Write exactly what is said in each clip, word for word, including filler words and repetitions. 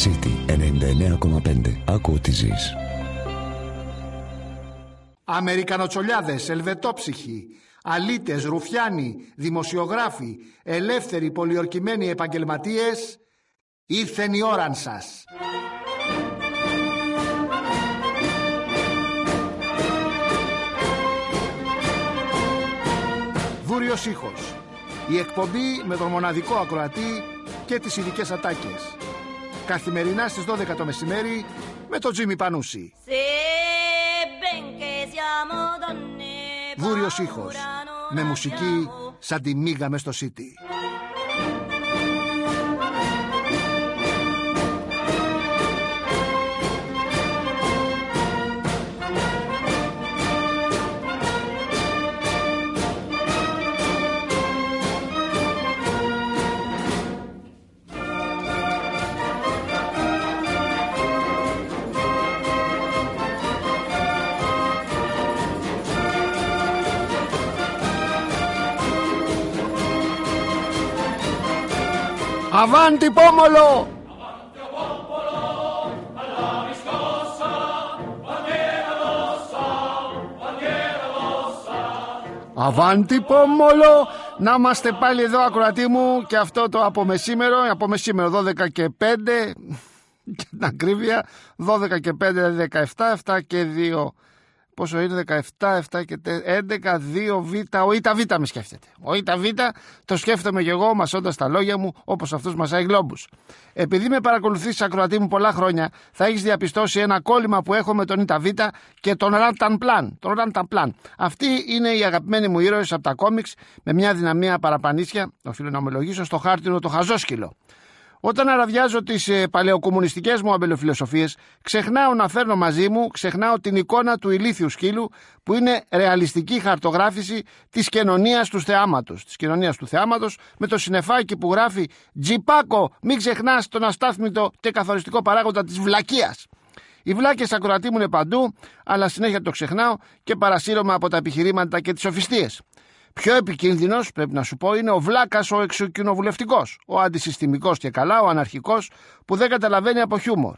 City ενενήντα εννέα κόμμα πέντε. Άκου ό,τι ζεις. Αμερικανοτσολιάδες, ελβετόψυχοι, αλήτες, ρουφιάνοι, δημοσιογράφοι, ελεύθεροι, πολιορκημένοι επαγγελματίες, ήρθεν η ώραν σας. Βούριος ήχος. Η εκπομπή με τον μοναδικό ακροατή και τις ειδικές ατάκες. Καθημερινά στις δώδεκα το μεσημέρι με τον Τζίμι Πανούση. Βούριος ήχος. Με μουσική σαν τη μίγα μες στο City. Αβάντι πόμολο! Αβάντι πόμολο! Να είμαστε πάλι εδώ, ακροατή μου, και αυτό το από μεσήμερο, από μεσήμερο δώδεκα και πέντε, και την ακρίβεια, δώδεκα και πέντε, δεκαεπτά, επτά και δύο. Πόσο είναι, δεκαεπτά, επτά και έντεκα, δύο β. Ο ΙΤΑΒ με σκέφτεται. Ο ΙΤΑΒ το σκέφτομαι και εγώ, μασώντας τα λόγια μου, όπως αυτούς μασάει γλόμπους. Επειδή με παρακολουθείς, ακροατή μου, πολλά χρόνια, θα έχεις διαπιστώσει ένα κόλλημα που έχω με τον ΙΤΑΒ και τον Rantanplan. Τον Rantanplan. Αυτοί είναι οι αγαπημένοι μου ήρωες από τα κόμιξ, με μια δυναμία παραπανίσια, οφείλω να ομολογήσω, στο χάρτινο το χαζόσκυλο. Όταν αραδιάζω τις ε, παλαιοκομμουνιστικές μου αμπελοφιλοσοφίες, ξεχνάω να φέρνω μαζί μου, ξεχνάω την εικόνα του ηλίθιου σκύλου, που είναι ρεαλιστική χαρτογράφηση της κοινωνίας του θεάματος. Της κοινωνίας του θεάματος, με το συννεφάκι που γράφει «Τζιπάκο, μην ξεχνάς τον αστάθμητο και καθοριστικό παράγοντα της βλακείας». Οι βλάκες, ακροατή μου, είναι παντού, αλλά συνέχεια το ξεχνάω και παρασύρωμαι από τα επιχειρήματα και τις σοφιστίες. Πιο επικίνδυνος, πρέπει να σου πω, είναι ο βλάκας ο εξοκοινοβουλευτικός, ο αντισυστημικός και καλά, ο αναρχικός που δεν καταλαβαίνει από χιούμορ.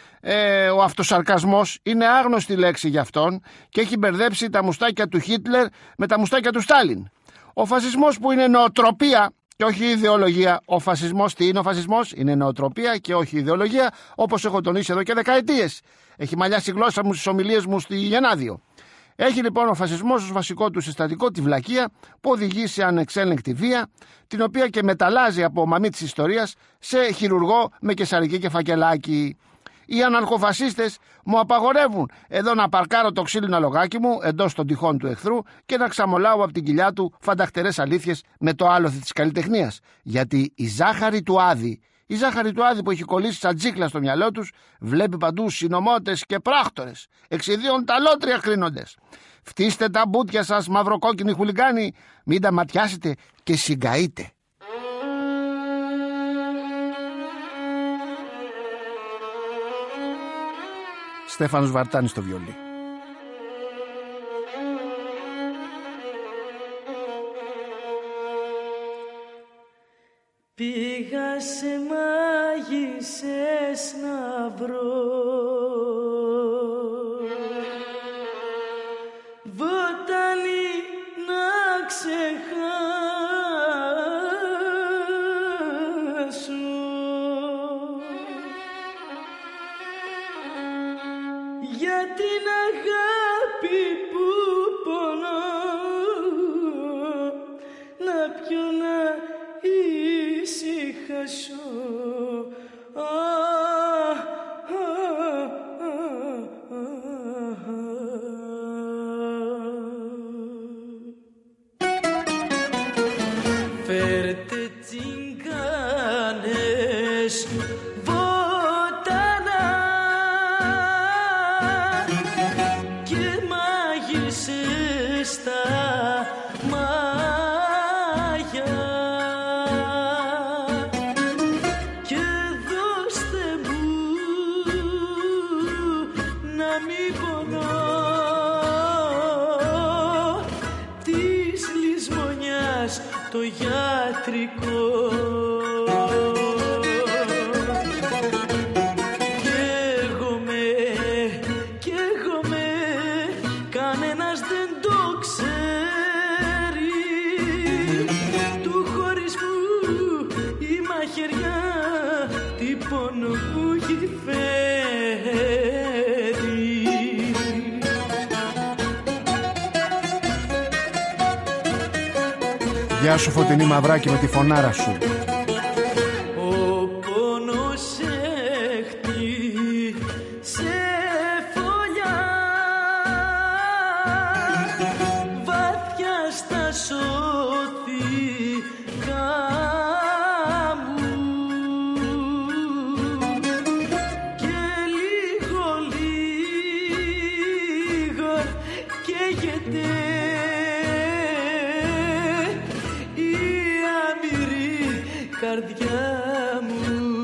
Ε, ο αυτοσαρκασμός είναι άγνωστη λέξη για αυτόν και έχει μπερδέψει τα μουστάκια του Χίτλερ με τα μουστάκια του Στάλιν. Ο φασισμός, που είναι νοοτροπία και όχι ιδεολογία. Ο φασισμός, τι είναι ο φασισμός? Είναι νοοτροπία και όχι ιδεολογία, όπως έχω τονίσει εδώ και δεκαετίες. Έχει μαλλιάσει η γλώσσα μου στις ομιλίες μου στη Γενάδιο. Έχει λοιπόν ο φασισμός ως βασικό του συστατικό τη βλακεία, που οδηγεί σε ανεξέλεγκτη βία, την οποία και μεταλλάζει από μαμή της ιστορίας σε χειρουργό με κεσαρική και φακελάκι. Οι αναρχοφασίστες μου απαγορεύουν εδώ να παρκάρω το ξύλινο αλογάκι μου εντός των τυχών του εχθρού και να ξαμολάω από την κοιλιά του φανταχτερές αλήθειες με το άλοθη της καλλιτεχνίας. Γιατί η ζάχαρη του Άδη, η ζάχαρη του Άδη που έχει κολλήσει σαν τζίκλα στο μυαλό τους, βλέπει παντού συνωμότες και πράκτορες, εξιδίων ταλότρια κρίνοντες. Φτύστε τα μπούτια σας, μαυροκόκκινοι χουλιγκάνοι, μην τα ματιάσετε και συγκαείτε. Στέφανος Βαρτάνης στο βιολί. Πήγα σε μάγισσες να βρω βοτανή να ξεχάσω, για την αγάπη που πονώ να πιω να ησυχάσω. Φέρτε τσιγκάνες βοτανά και μάγισσες στα μάγια και δώστε μου να μην πονώ της λησμονιάς το γιατρικό. πόνο μου έχει φέρει. Γεια σου Φωτεινή Μαυράκη με τη φωνάρα σου. Ο πόνος έχτισε φωλιά βαθιά στα σώθηκα μου και λίγο λίγο καίγεται καρδιά μου.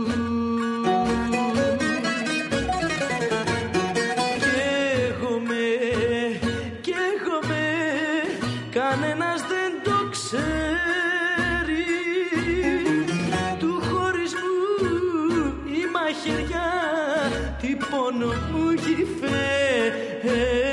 Καίγομαι, καίγομαι, κανένας δεν το ξέρει. Του χωρισμού η μαχαιριά τι πόνο μου έχει φέρει.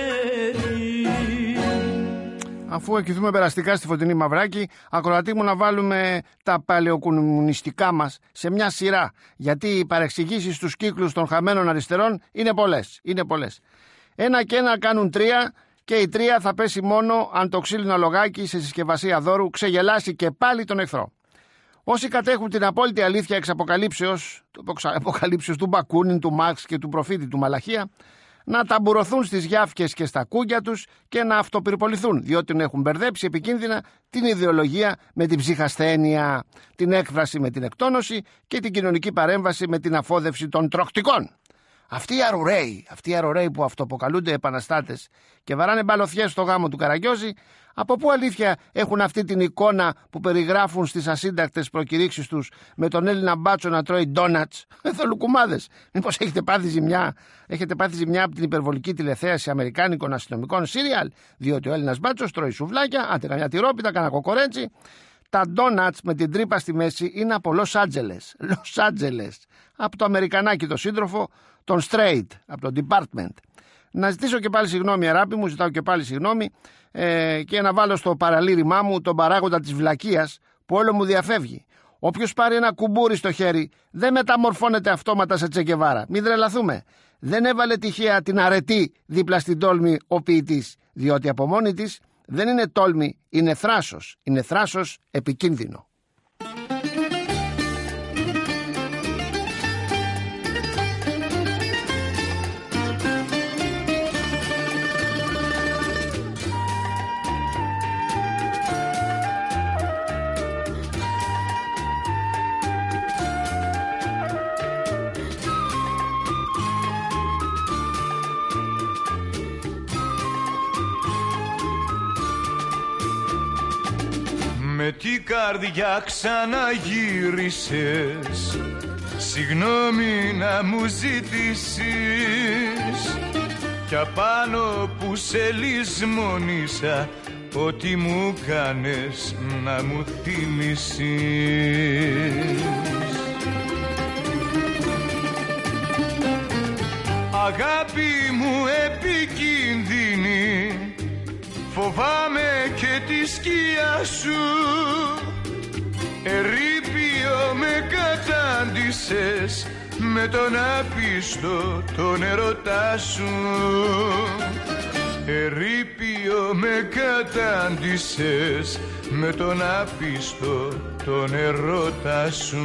Αφού εκειθούμε περαστικά στη Φωτεινή Μαυράκη, ακροατή μου, να βάλουμε τα παλαιοκομμουνιστικά μας σε μια σειρά. Γιατί οι παρεξηγήσεις στους κύκλους των χαμένων αριστερών είναι πολλές. Είναι πολλές. Ένα και ένα κάνουν τρία και η τρία θα πέσει μόνο αν το ξύλινο λογάκι σε συσκευασία δώρου ξεγελάσει και πάλι τον εχθρό. Όσοι κατέχουν την απόλυτη αλήθεια εξ αποκαλύψεως, αποκαλύψεως του Μπακούνιν, του Μάρξ και του προφήτη του Μαλαχία, να ταμπουρωθούν στις γιάφκες και στα κούγκια τους και να αυτοπυρποληθούν, διότι έχουν μπερδέψει επικίνδυνα την ιδεολογία με την ψυχασθένεια, την έκφραση με την εκτόνωση και την κοινωνική παρέμβαση με την αφόδευση των τροκτικών. Αυτοί οι αρουραίοι, αυτοί οι αρουραίοι που αυτοποκαλούνται επαναστάτες και βαράνε μπαλωθιές στο γάμο του Καραγκιόζη, από πού αλήθεια έχουν αυτή την εικόνα που περιγράφουν στις ασύντακτες προκηρύξεις τους με τον Έλληνα μπάτσο να τρώει ντόνατς? Εθολουκουμάδες. Μήπως έχετε πάθει ζημιά, έχετε πάθει ζημιά από την υπερβολική τηλεθέαση αμερικάνικων αστυνομικών σύριαλ? Διότι ο Έλληνας μπάτσος τρώει σουβλάκια, άντε καμιά τυρόπιτα, κανένα κοκορέτσι. Τα ντόνατς με την τρύπα στη μέση είναι από Λος Άντζελες. Λος Άντζελες. Από το Αμερικανάκι το σύντροφο, τον Straight, από το Department. Να ζητήσω και πάλι συγγνώμη, αράπη μου, ζητάω και πάλι συγγνώμη ε, και να βάλω στο παραλήρημά μου τον παράγοντα της βλακείας που όλο μου διαφεύγει. Όποιος πάρει ένα κουμπούρι στο χέρι δεν μεταμορφώνεται αυτόματα σε Τσεκεβάρα. Μην τρελαθούμε. Δεν έβαλε τυχαία την αρετή δίπλα στην τόλμη ο ποιητής, διότι από μόνη της δεν είναι τόλμη, είναι θράσος. Είναι θράσος επικίνδυνο. Με την καρδιά ξαναγύρισες, συγγνώμη να μου ζητήσεις, κι απάνω που σε λησμονήσα, ό,τι μου κάνες να μου θυμίσεις. Αγάπη μου επικίνδυνη, φοβάμαι και τη σκιά σου. Ερείπιο με κατάντησες με τον άπιστο τον ερωτά σου. Ερείπιο με κατάντησες με τον άπιστο τον ερωτά σου.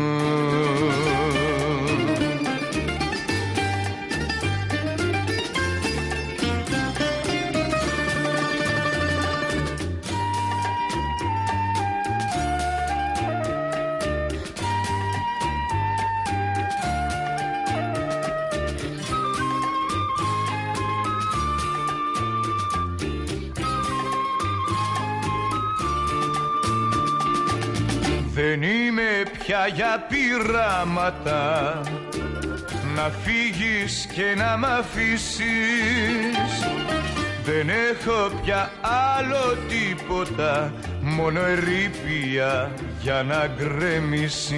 Δεν είμαι πια για πειράματα, να φύγεις και να μ' αφήσεις. Δεν έχω πια άλλο τίποτα, μόνο ερείπια για να γκρεμίσεις.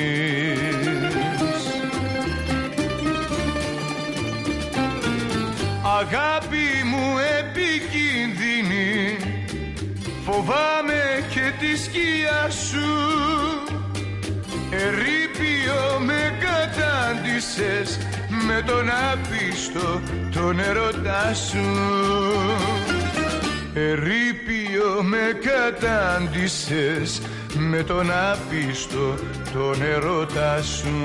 Αγάπη μου επικίνδυνη, φοβάμαι και τη σκιά σου. Ερείπιο με κατα κατάντησες με τον άπιστο τον ερωτά σου. Ερείπιο με κατάντησες με τον άπιστο τον ερωτά σου.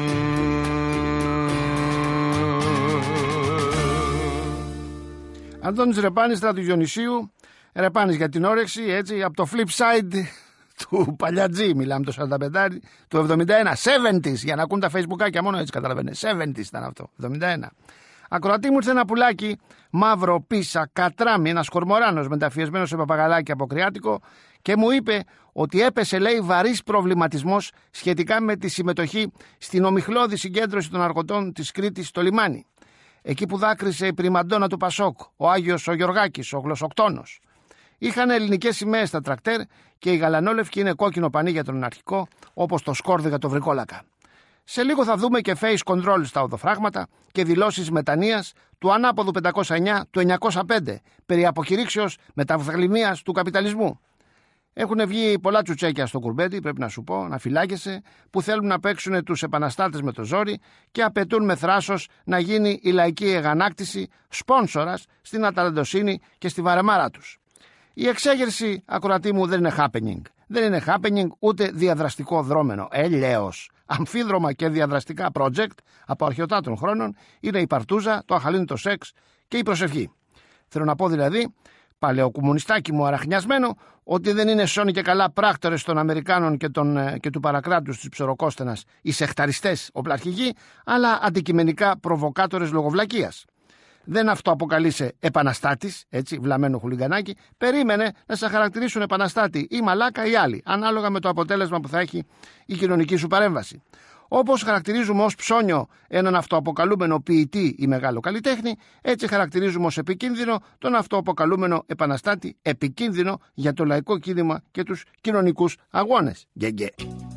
Αντώνης Ρεπάνης, Στράτου Διονυσίου. Ρεπάνης για την όρεξη, έτσι, από το flip side του Παλιατζή μιλάμε, το σαράντα πέντε, του εβδομήντα ένα, εβδομήντα, για να ακούν τα facebookάκια μόνο έτσι καταλαβαίνετε, εβδομήντα ήταν αυτό, εβδομήντα ένα. Ακροατή μου ήρθε ένα πουλάκι, μαύρο πίσα, κατράμι, ένας κορμοράνος μεταφιεσμένος σε παπαγαλάκι από κρεάτικο και μου είπε ότι έπεσε, λέει, βαρύς προβληματισμός σχετικά με τη συμμετοχή στην ομιχλώδη συγκέντρωση των αρχοντών της Κρήτης στο λιμάνι. Εκεί που δάκρυσε η πριμαντόνα του Πασόκ, ο Άγιος ο Γιωργάκης, ο Γλωσσοκτόνος. Είχαν ελληνικές σημαίες στα τρακτέρ και η γαλανόλευκη είναι κόκκινο πανί για τον αρχικό, όπως το σκόρδι για το βρικόλακα. Σε λίγο θα δούμε και face control στα οδοφράγματα και δηλώσεις μετανοίας του ανάποδου πεντακόσια εννιά του εννιακόσια πέντε περί αποκηρύξεως μεταβγλυμίας του καπιταλισμού. Έχουν βγει πολλά τσουτσέκια στο κουρμπέτι, πρέπει να σου πω, να φυλάγεσαι, που θέλουν να παίξουν τους επαναστάτες με το ζόρι και απαιτούν με θράσος να γίνει η λαϊκή εγανάκτηση σπόνσορας στην αταλαντοσύνη και στη βαρεμάρα τους. Η εξέγερση, ακροατή μου, δεν είναι happening. Δεν είναι happening ούτε διαδραστικό δρόμενο. Ελέος. Αμφίδρομα και διαδραστικά project από αρχαιοτάτων χρόνων είναι η παρτούζα, το αχαλήνητο σεξ και η προσευχή. Θέλω να πω δηλαδή, παλαιοκομμουνιστάκι μου αραχνιασμένο, ότι δεν είναι σώνοι και καλά πράκτορες των Αμερικάνων και, των, και του παρακράτους της ψωροκόστενας οι σεχταριστές οπλαρχηγοί, αλλά αντικειμενικά προβοκάτορες λογοβλακίας. Δεν αυτοαποκαλείσαι επαναστάτης, έτσι, βλαμμένο χουλιγκανάκι, περίμενε να σε χαρακτηρίσουν επαναστάτη ή μαλάκα ή άλλοι, ανάλογα με το αποτέλεσμα που θα έχει η κοινωνική σου παρέμβαση. Όπως χαρακτηρίζουμε ως ψώνιο έναν αυτοαποκαλούμενο ποιητή ή μεγάλο καλλιτέχνη, έτσι χαρακτηρίζουμε ως επικίνδυνο τον αυτοαποκαλούμενο επαναστάτη, επικίνδυνο για το λαϊκό κίνημα και τους κοινωνικούς αγώνες. Γκε-γκε.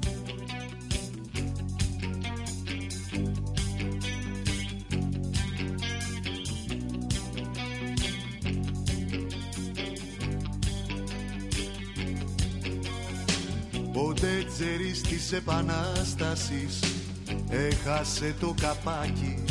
Ο Τέτζερης της Επανάστασης έχασε το καπάκι,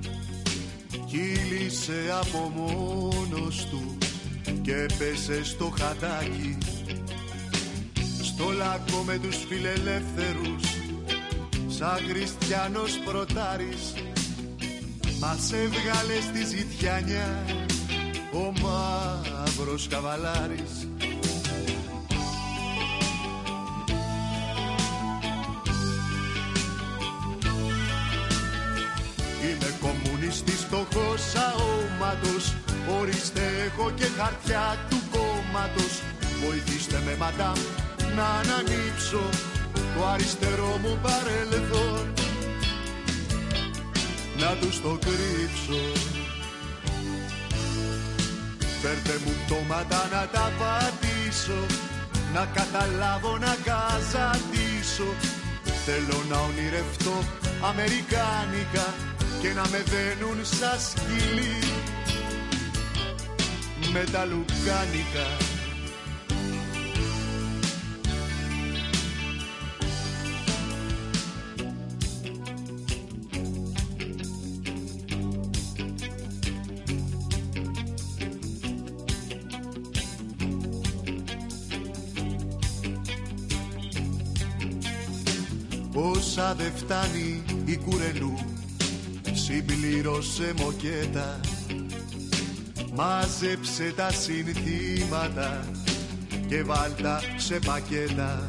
κύλησε από μόνος του και πέσε στο χατάκι. Στο λάκκο με τους φιλελεύθερους σαν Χριστιανός Πρωτάρης μας έβγαλε στη ζητιάνια ο μαύρος καβαλάρης. Είμαι κομμουνιστής φτωχός αόματος, ορίστε έχω και χαρτιά του κόμματος. Βοηθήστε με μαντάμ να ανανύψω το αριστερό μου παρελθόν, να τους το κρύψω. Φέρτε μου πτώματα να τα πατήσω, να καταλάβω να καζαντήσω. Θέλω να ονειρευτώ αμερικάνικα και να με δένουν σαν σκυλί με τα λουκάνικα. Όσα δε φτάνει η Κουρελού συμπλήρωσε μοκέτα, μάζεψε τα συνθήματα και βάλτα σε πακέτα.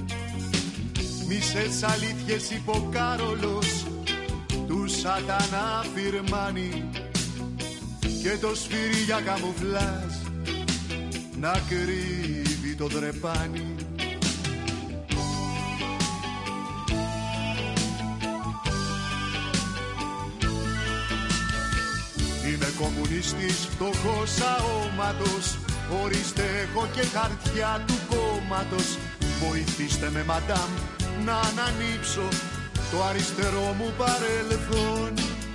Μισές αλήθειες είπε ο Κάρολος του σατανά φιρμάνι και το σφύρι για καμουφλάζ να κρύβει το δρεπάνι. Είμαι κομμουνιστής φτωχός αόματος, ορίστε έχω και χαρτιά του κόμματος. Βοηθήστε με μαντάμ να ανανύψω το αριστερό μου παρελθόν,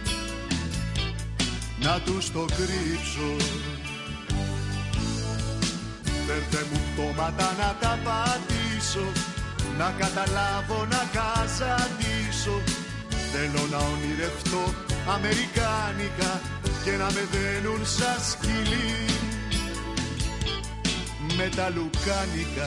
να τους το κρύψω. Φέρτε μου πτώματα να τα πατήσω, να καταλάβω να καζαντήσω. Θέλω να ονειρευτώ αμερικάνικα και να με δένουν σαν σκυλί με τα λουκάνικα.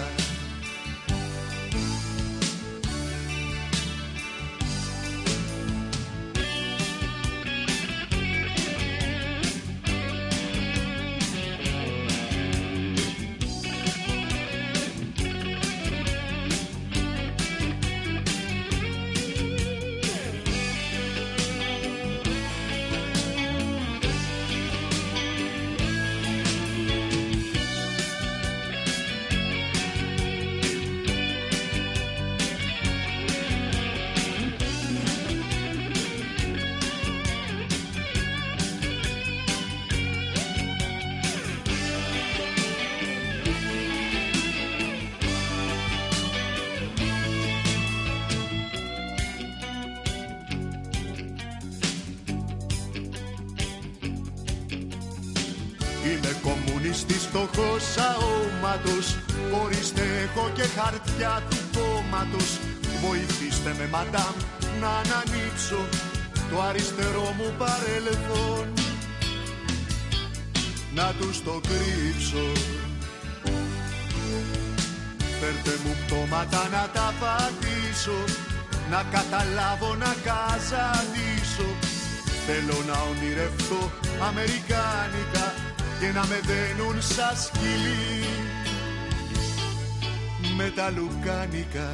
Είμαι κομμουνιστής φτωχός αόματος, ορίστε έχω και χαρτιά του κόμματος. Βοηθήστε με μαντάμ να ανανοίξω το αριστερό μου παρελθόν, να τους το κρύψω. Φέρτε μου πτώματα να τα πατήσω, να καταλάβω, να καζαντήσω. Θέλω να ονειρευτώ αμερικάνικα και να με δένουν σαν σκυλί με τα λουκάνικα.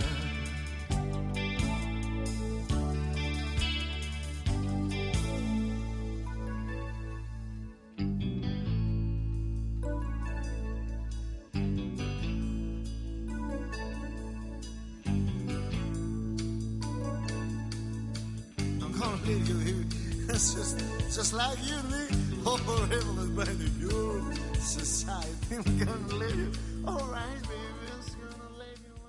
It's just, just like you and me. Oh, heaven is brand new. Your society. I'm gonna leave you. All right, baby. I'm gonna leave you.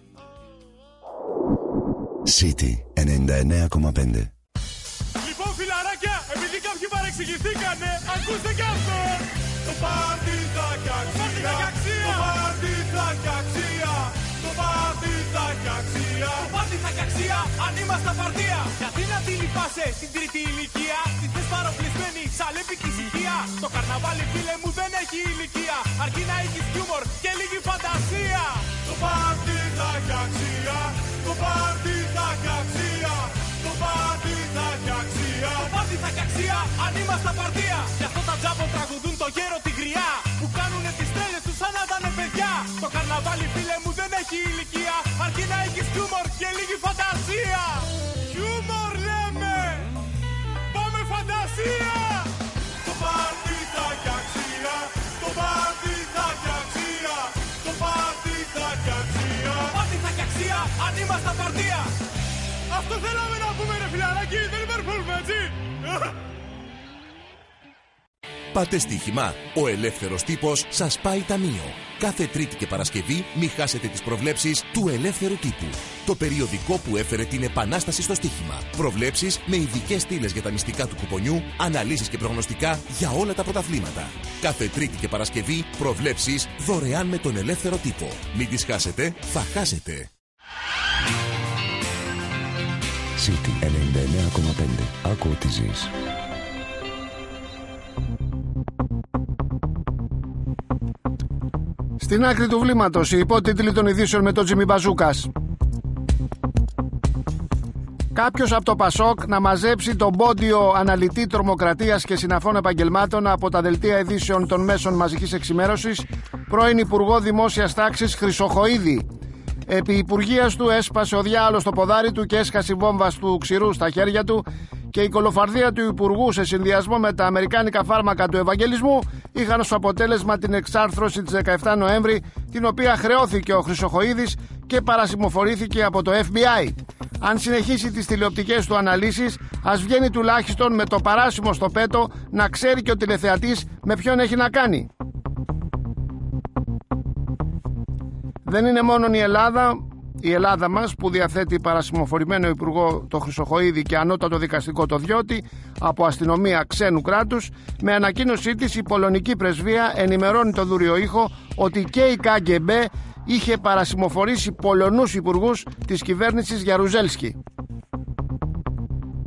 Oh. City ενενήντα εννέα κόμμα πέντε. Λοιπόν, φιλαράκια, επειδή κάποιοι παρεξηγηθήκανε, ακούστε κι αυτό. Το πάρτι θα κι αξία. Το πάρτι θα κι αξία. Το πάρτι θα κι αξία. Το πάρτι θα κι αξία, αν είμαστε απαρτία. Γιατί να τη λυπάσαι στην τρίτη ηλικία, την θες παροπλισμένη σαν λέπικη ησυχία. Το καρναβάλι, φίλε μου, δεν έχει ηλικία, αρκεί να έχεις χιούμορ και λίγη φαντασία. Το πάρτι θα κι αξία. Το πάρτι θα κι αξία. Το πάρτι θα κι αξία. Το πάρτι θα κι αξία, αν είμαστε απαρτία. Γι' αυτό τα τζάμπο τραγουδούν το γέρο τη γριά, που κάνουνε τις τρέλες τους σαν να ήτανε παιδιά. Το καρναβάλι, φίλε μου, δεν έχει ηλικία, αρκεί να έχεις χιούμορ και λίγη φαντασία. Χιούμορ λέμε, πάμε φαντασία. Το πάρτι θα κι αξία. Το πάρτι θα κι αξία. Το πάρτι θα κι αξία. Το πάρτι θα κι αξία, αν είμαστε απαρτία. Αυτό θέλαμε να πούμε, ρε φιλαράκι, δεν υπερβολούμε, έτσι. Πάτε στοίχημα. Ο ελεύθερος τύπος σας πάει ταμείο. Κάθε Τρίτη και Παρασκευή μη χάσετε τις προβλέψεις του Ελεύθερου Τύπου. Το περιοδικό που έφερε την επανάσταση στο στοίχημα. Προβλέψεις με ειδικές στήλες για τα μυστικά του κουπονιού, αναλύσεις και προγνωστικά για όλα τα πρωταθλήματα. Κάθε Τρίτη και Παρασκευή προβλέψεις δωρεάν με τον Ελεύθερο Τύπο. Μην τις χάσετε, θα χάσετε. City ενενήντα εννέα κόμμα πέντε. Άκου ό,τι ζεις. Στην άκρη του βλήματος, οι υπότιτλοι των ειδήσεων με τον Τζιμι Μπαζούκας. Κάποιος από το Πασόκ να μαζέψει τον πόντιο αναλυτή τρομοκρατίας και συναφών επαγγελμάτων από τα δελτία ειδήσεων των μέσων μαζικής εξημέρωσης, πρώην Υπουργό Δημόσιας Τάξης Χρυσοχοΐδη. Επί υπουργείας του έσπασε ο διάολος στο ποδάρι του και έσκασε η βόμβα του ξηρού στα χέρια του, και η κολοφαρδία του Υπουργού σε συνδυασμό με τα αμερικάνικα φάρμακα του Ευαγγελισμού είχαν ως αποτέλεσμα την εξάρθρωση της δεκαεφτά Νοέμβρη, την οποία χρεώθηκε ο Χρυσοχοΐδης και παρασημοφορήθηκε από το Εφ Μπι Άι. Αν συνεχίσει τις τηλεοπτικές του αναλύσεις, ας βγαίνει τουλάχιστον με το παράσημο στο πέτο, να ξέρει και ο τηλεθεατής με ποιον έχει να κάνει. Δεν είναι μόνο η Ελλάδα, η Ελλάδα μας που διαθέτει παρασημοφορημένο υπουργό το Χρυσοχοΐδη και ανώτατο δικαστικό το Διώτη από αστυνομία ξένου κράτους. Με ανακοίνωσή της η πολωνική πρεσβεία ενημερώνει το δούριο ήχο ότι και η Κα Γκε Μπε είχε παρασημοφορήσει Πολωνούς υπουργούς της κυβέρνησης Γιαρουζέλσκι.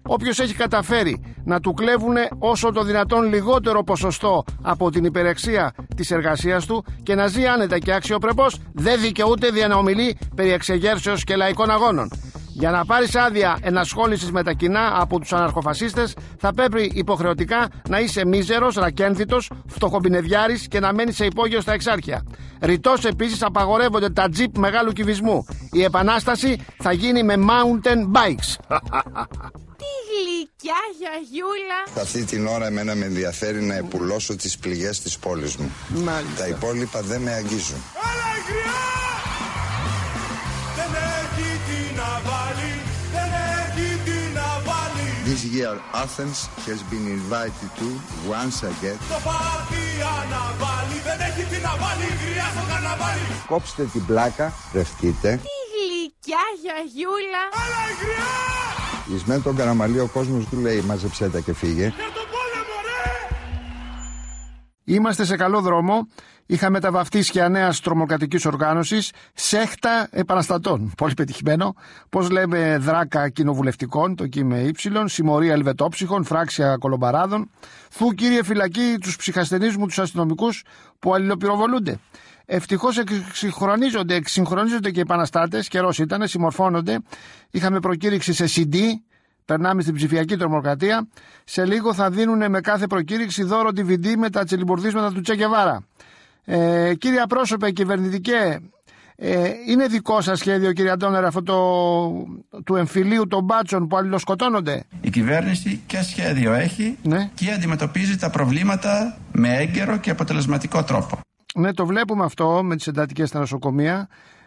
Όποιος έχει καταφέρει να του κλέβουν όσο το δυνατόν λιγότερο ποσοστό από την υπεραξία της εργασίας του και να ζει άνετα και αξιοπρεπώς, δεν δικαιούται δια να ομιλεί περί εξεγέρσεως και λαϊκών αγώνων. Για να πάρεις άδεια ενασχόλησης με τα κοινά από τους αναρχοφασίστες, θα πρέπει υποχρεωτικά να είσαι μίζερος, ρακένθητος, φτωχομπινεδιάρης και να μένεις σε υπόγειο στα εξάρχεια. Ρητός επίσης απαγορεύονται τα τζιπ μεγάλου κυβισμού. Η επανάσταση θα γίνει με mountain bikes. Τι γλυκιά γιαγιούλα. Αυτή την ώρα εμένα με ενδιαφέρει να επουλώσω τις πληγές της πόλης μου. Μάλιστα. Τα υπόλοιπα δεν με αγγίζουν. This year Athens has been invited to once again. Κόψτε την πλάκα, ρευτείτε. Τι γλυκιά γιαγιούλα. Εις με τον Καραμαλή ο κόσμος του λέει μάζεψέ τα και φύγε. Είμαστε σε καλό δρόμο. Είχαμε τα βαφτίσια νέας τρομοκρατικής οργάνωσης, σέχτα επαναστατών. Πολύ πετυχημένο. Πώς λέμε, δράκα κοινοβουλευτικών, το κει με ύψιλον, συμμορία ελβετόψυχων, φράξια κολομπαράδων. Θου κύριε φυλακή τους ψυχασθενείς μου τους αστυνομικούς που αλληλοπυροβολούνται. Ευτυχώς εξυγχρονίζονται, εξυγχρονίζονται και οι επαναστάτες, καιρός ήτανε, συμμορφώνονται. Είχαμε προκήρυξη σε σι ντι. Περνάμε στην ψηφιακή τρομοκρατία. Σε λίγο θα δίνουν με κάθε προκήρυξη δώρο ντι βι ντι με τα τσιλιμπουρδίσματα του Τσε Γκεβάρα. Ε, κύριε πρόσωπε κυβερνητικέ, ε, είναι δικό σας σχέδιο, κύριε Αντώνερα, αυτό το, του εμφυλίου των μπάτσων που αλληλοσκοτώνονται? Η κυβέρνηση και σχέδιο έχει, ναι, και αντιμετωπίζει τα προβλήματα με έγκαιρο και αποτελεσματικό τρόπο. Ναι, το βλέπουμε αυτό με τις εντατικές στα νοσοκομεία.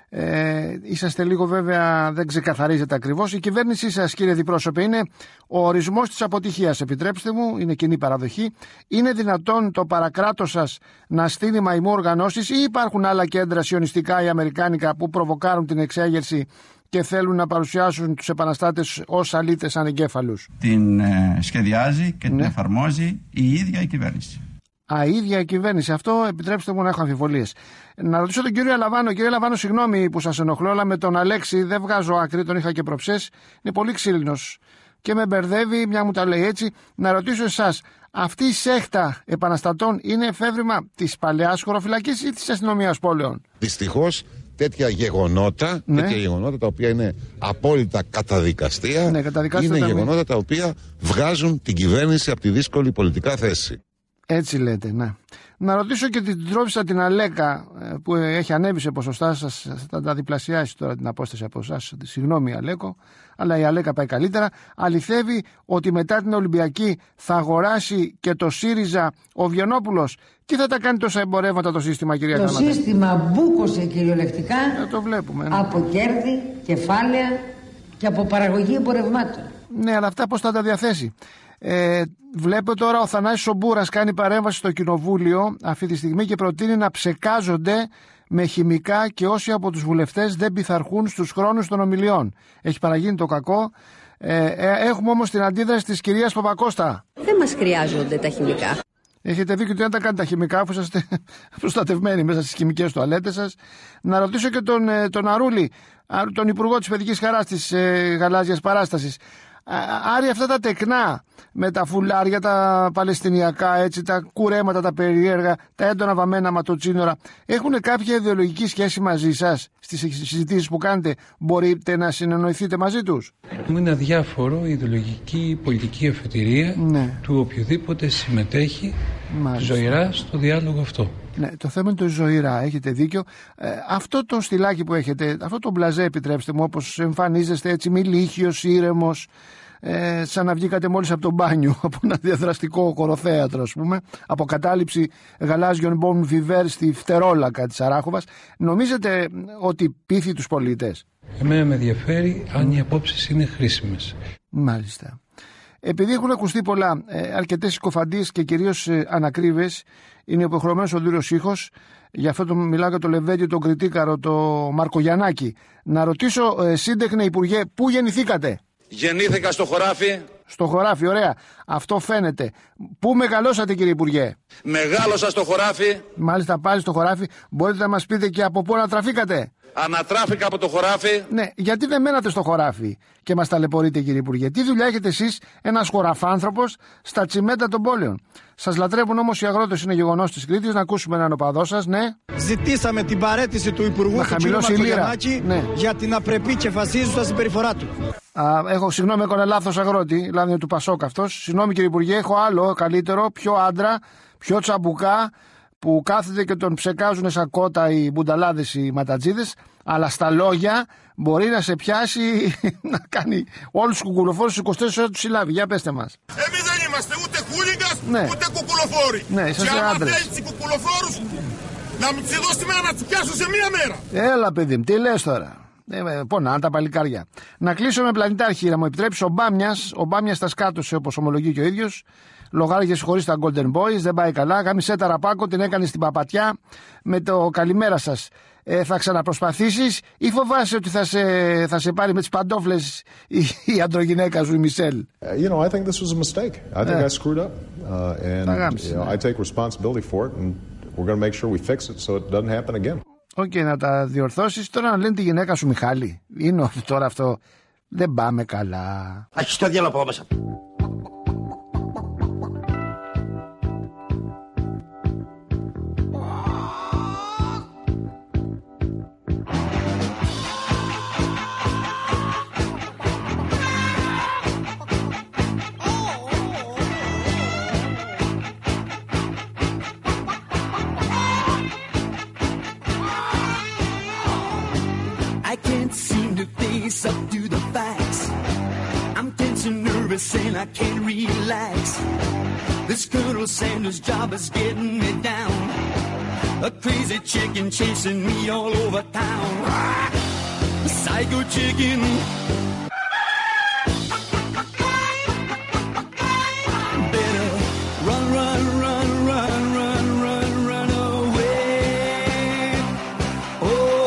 Ε, είσαστε λίγο, βέβαια, δεν ξεκαθαρίζετε ακριβώς. Η κυβέρνησή σας, κύριε Διπρόσωπε, είναι ο ορισμός της αποτυχίας. Επιτρέψτε μου, είναι κοινή παραδοχή. Είναι δυνατόν το παρακράτος σας να στείλει μαϊμού οργανώσεις, ή υπάρχουν άλλα κέντρα σιωνιστικά ή αμερικάνικα που προβοκάρουν την εξέγερση και θέλουν να παρουσιάσουν τους επαναστάτες ως αλήτες ανεγκέφαλους? Την ε, σχεδιάζει και την, ναι, εφαρμόζει η ίδια η κυβέρνηση. Α, η ίδια η κυβέρνηση. Αυτό επιτρέψτε μου να έχω αμφιβολίες. Να ρωτήσω τον κύριο Λαβάνο. Κύριε Λαβάνο, συγγνώμη που σας ενοχλώ, αλλά με τον Αλέξη δεν βγάζω άκρη, τον είχα και προψές. Είναι πολύ ξύλινος και με μπερδεύει, μια μου τα λέει έτσι. Να ρωτήσω εσάς, αυτή η σέχτα επαναστατών είναι εφεύρημα της παλαιάς χωροφυλακής ή της αστυνομίας πόλεων? Δυστυχώς τέτοια γεγονότα, ναι, τέτοια γεγονότα τα οποία είναι απόλυτα καταδικαστεία, ναι, είναι γεγονότα με... τα οποία βγάζουν την κυβέρνηση από τη δύσκολη πολιτικά θέση. Έτσι λέτε, ναι. Να ρωτήσω και την τρόφισσα την Αλέκα, που έχει ανέβει σε ποσοστά, σας θα τα διπλασιάσει τώρα την απόσταση από εσάς. Συγγνώμη Αλέκο, αλλά η Αλέκα πάει καλύτερα. Αληθεύει ότι μετά την Ολυμπιακή θα αγοράσει και το ΣΥΡΙΖΑ ο Βιονόπουλος? Τι θα τα κάνει τόσα εμπορεύματα το σύστημα, κυρία Το Γραμματέα? σύστημα μπούκωσε κυριολεκτικά, ε, το βλέπουμε, ναι, από κέρδη, κεφάλαια και από παραγωγή εμπορευμάτων. Ναι, αλλά αυτά πώς θα τα διαθέσει? Ε, βλέπω τώρα ο Θανάσης ο Μπούρας κάνει παρέμβαση στο Κοινοβούλιο αυτή τη στιγμή και προτείνει να ψεκάζονται με χημικά και όσοι από τους βουλευτές δεν πειθαρχούν στους χρόνους των ομιλιών. Έχει παραγίνει το κακό. Ε, ε, έχουμε όμως την αντίδραση της κυρίας Παπακώστα. Δεν μας χρειάζονται τα χημικά. Έχετε δίκιο ότι δεν τα κάνετε τα χημικά, αφού είσαστε προστατευμένοι μέσα στις χημικές τουαλέτες σας. Να ρωτήσω και τον, τον Αρούλη, τον Υπουργό της Παιδικής Χαράς της ε, Γαλάζιας Παράστασης. Άρη, αυτά τα τεκνά με τα φουλάρια, τα παλαιστινιακά, έτσι, τα κουρέματα, τα περίεργα, τα έντονα βαμμένα ματοτσίνορα, έχουν κάποια ιδεολογική σχέση μαζί σας στις συζητήσεις που κάνετε? Μπορείτε να συνεννοηθείτε μαζί τους? Μου είναι αδιάφορο η ιδεολογική πολιτική αφετηρία, ναι, του οποιοδήποτε συμμετέχει, μάλιστα, ζωηρά στο διάλογο αυτό. Ναι, το θέμα είναι το ζωηρά, έχετε δίκιο. Ε, αυτό το στυλάκι που έχετε, αυτό το μπλαζέ, επιτρέψτε μου, όπως εμφανίζεστε έτσι, μιλίχιος, ήρεμος, ε, σαν να βγήκατε μόλις από το μπάνιο, από ένα διαδραστικό χωροθέατρο, ας πούμε, από κατάληψη γαλάζιων μπον βιβέρ στη φτερόλακα της Αράχοβας. Νομίζετε ότι πείθει τους πολίτες? Εμένα με ενδιαφέρει αν οι απόψεις είναι χρήσιμες. Μάλιστα. Επειδή έχουν ακουστεί πολλά, ε, αρκετές συκοφαντίες και κυρίως ε, ανακρίβες, είναι υποχρεωμένος ο Δούριος Ήχος, γι' αυτό το μιλάω για το Λεβέντι, τον Κριτίκαρο, το Μαρκογιαννάκη. Να ρωτήσω, ε, σύντεχνε Υπουργέ, πού γεννηθήκατε? Γεννήθηκα στο Χωράφι. Στο Χωράφι, ωραία. Αυτό φαίνεται. Πού μεγαλώσατε, κύριε Υπουργέ? Μεγάλωσα στο Χωράφι. Μάλιστα, πάλι στο Χωράφι. Μπορείτε να μας πείτε και από πού ανατραφήκατε? ανατράφηκα από το χωράφι. Ναι, γιατί δεν μένατε στο χωράφι και μας ταλαιπωρείτε, κύριε Υπουργέ? Τι δουλειά έχετε εσείς, ένας χωραφάνθρωπος, στα τσιμέντα των πόλεων? Σας λατρεύουν όμως οι αγρότες, είναι γεγονός της Κρήτης. Να ακούσουμε έναν οπαδό σας, ναι. Ζητήσαμε την παραίτηση του Υπουργού του κ. Ματσογιαννάκη, ναι, για την απρεπή και φασίζουσα συμπεριφορά του. Α, έχω, συγγνώμη, έκανα λάθος αγρότη, δηλαδή είναι του Πασόκ αυτός. Συγγνώμη, κύριε Υπουργέ, έχω άλλο καλύτερο, πιο άντρα, πιο τσαμπουκά, που κάθεται και τον ψεκάζουν σαν κότα οι μπουνταλάδες, οι ματατζίδες, αλλά στα λόγια μπορεί να σε πιάσει να κάνει όλους τους κουκουλοφόρους είκοσι τέσσερις ώρες του συλλάβει. Για πέστε μας. Εμείς δεν είμαστε ούτε χούλιγκας, ναι, ούτε κουκουλοφόροι. Ναι, και άμα θέλεις τους κουκουλοφόρους να μην τις δώσει μέρα να τους πιάσουν σε μία μέρα. Έλα, παιδί μου, τι λες τώρα? Ε, πονάνε τα παλικάρια. Να κλείσω με πλανητάρχη, να μου επιτρέψει. Ο Μπάμιας, ο Μπάμιας τα σκάτωσε, όπως ομολογεί και ο ίδιος. Λογάριασε χωρίς τα Golden Boys, δεν πάει καλά. Γάμισε τα ραπάκο, την έκανε στην παπατιά με το καλημέρα σας. Ε, θα ξαναπροσπαθήσεις ή φοβάσαι ότι θα σε, θα σε πάρει με τις παντόφλες η, η αντρογυναίκα σου, η Μισελ? You know, I think this was a mistake. I think I screwed up, uh, and you know, I take responsibility for it, and we're going to make sure we fix it so it doesn't happen again. Οκ, okay, να τα διορθώσεις. Τώρα να λένε τη γυναίκα σου Μιχάλη. Είναι τώρα αυτό. Δεν πάμε καλά. Αχι στο διάλογο από μέσα. Up to the facts, I'm tense and nervous and I can't relax. This Colonel Sanders job is getting me down. A crazy chicken chasing me all over town. Psycho chicken. Better run, run, run, run, run, run, run away. Oh.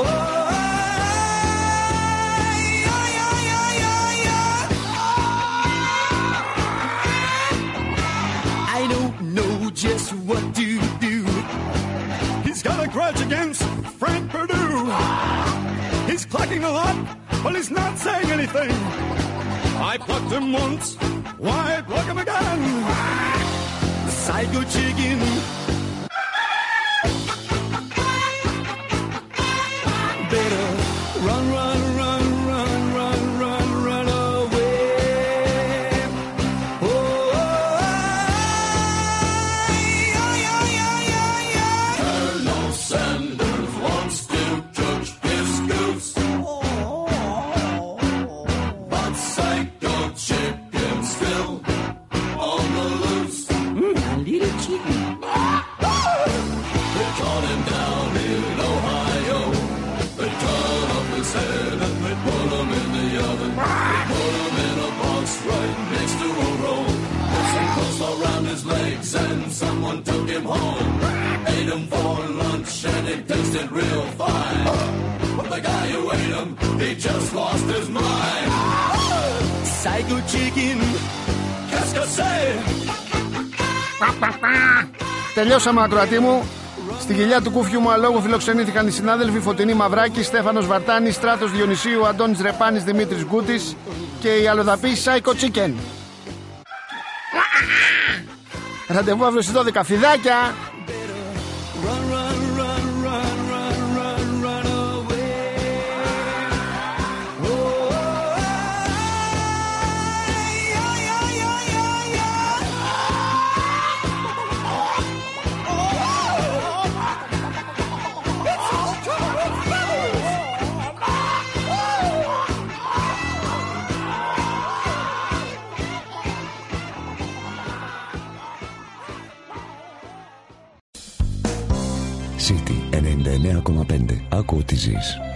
Just what to do. He's got a grudge against Frank Perdue. He's clacking a lot, but he's not saying anything. I plucked him once, why pluck him again? Psycho chicken. Better run, run, run, run, run, run, run away. Oh. Sanders wants to touch his goose, but Psycho Chicken still on the loose. Mm, a little chicken. They caught him down in Ohio. They cut off his head and they put him in the oven. They put him in a box right next to a roll. Put some clothes around his legs and someone took him home. Ate him for lunch and it tasted real fine. But the guy who ate him, he just lost his mind. Psycho chicken, qu'est-ce que c'est? Τελειώσαμε, ακροατή μου. Στη κοιλιά του κούφιου μου αλόγου φιλοξενήθηκαν οι συνάδελφοι Φωτεινή Μαυράκη, Στέφανος Βαρτάνης, Στράτος Διονυσίου, Αντώνης Ρεπάνης, Δημήτρης Γκούτης και η αλλοδαπή Psycho Chicken. Ραντεβού αύριο στις δώδεκα. Φιδάκια! City ενενήντα εννέα κόμμα πέντε. Άκου τι ζεις.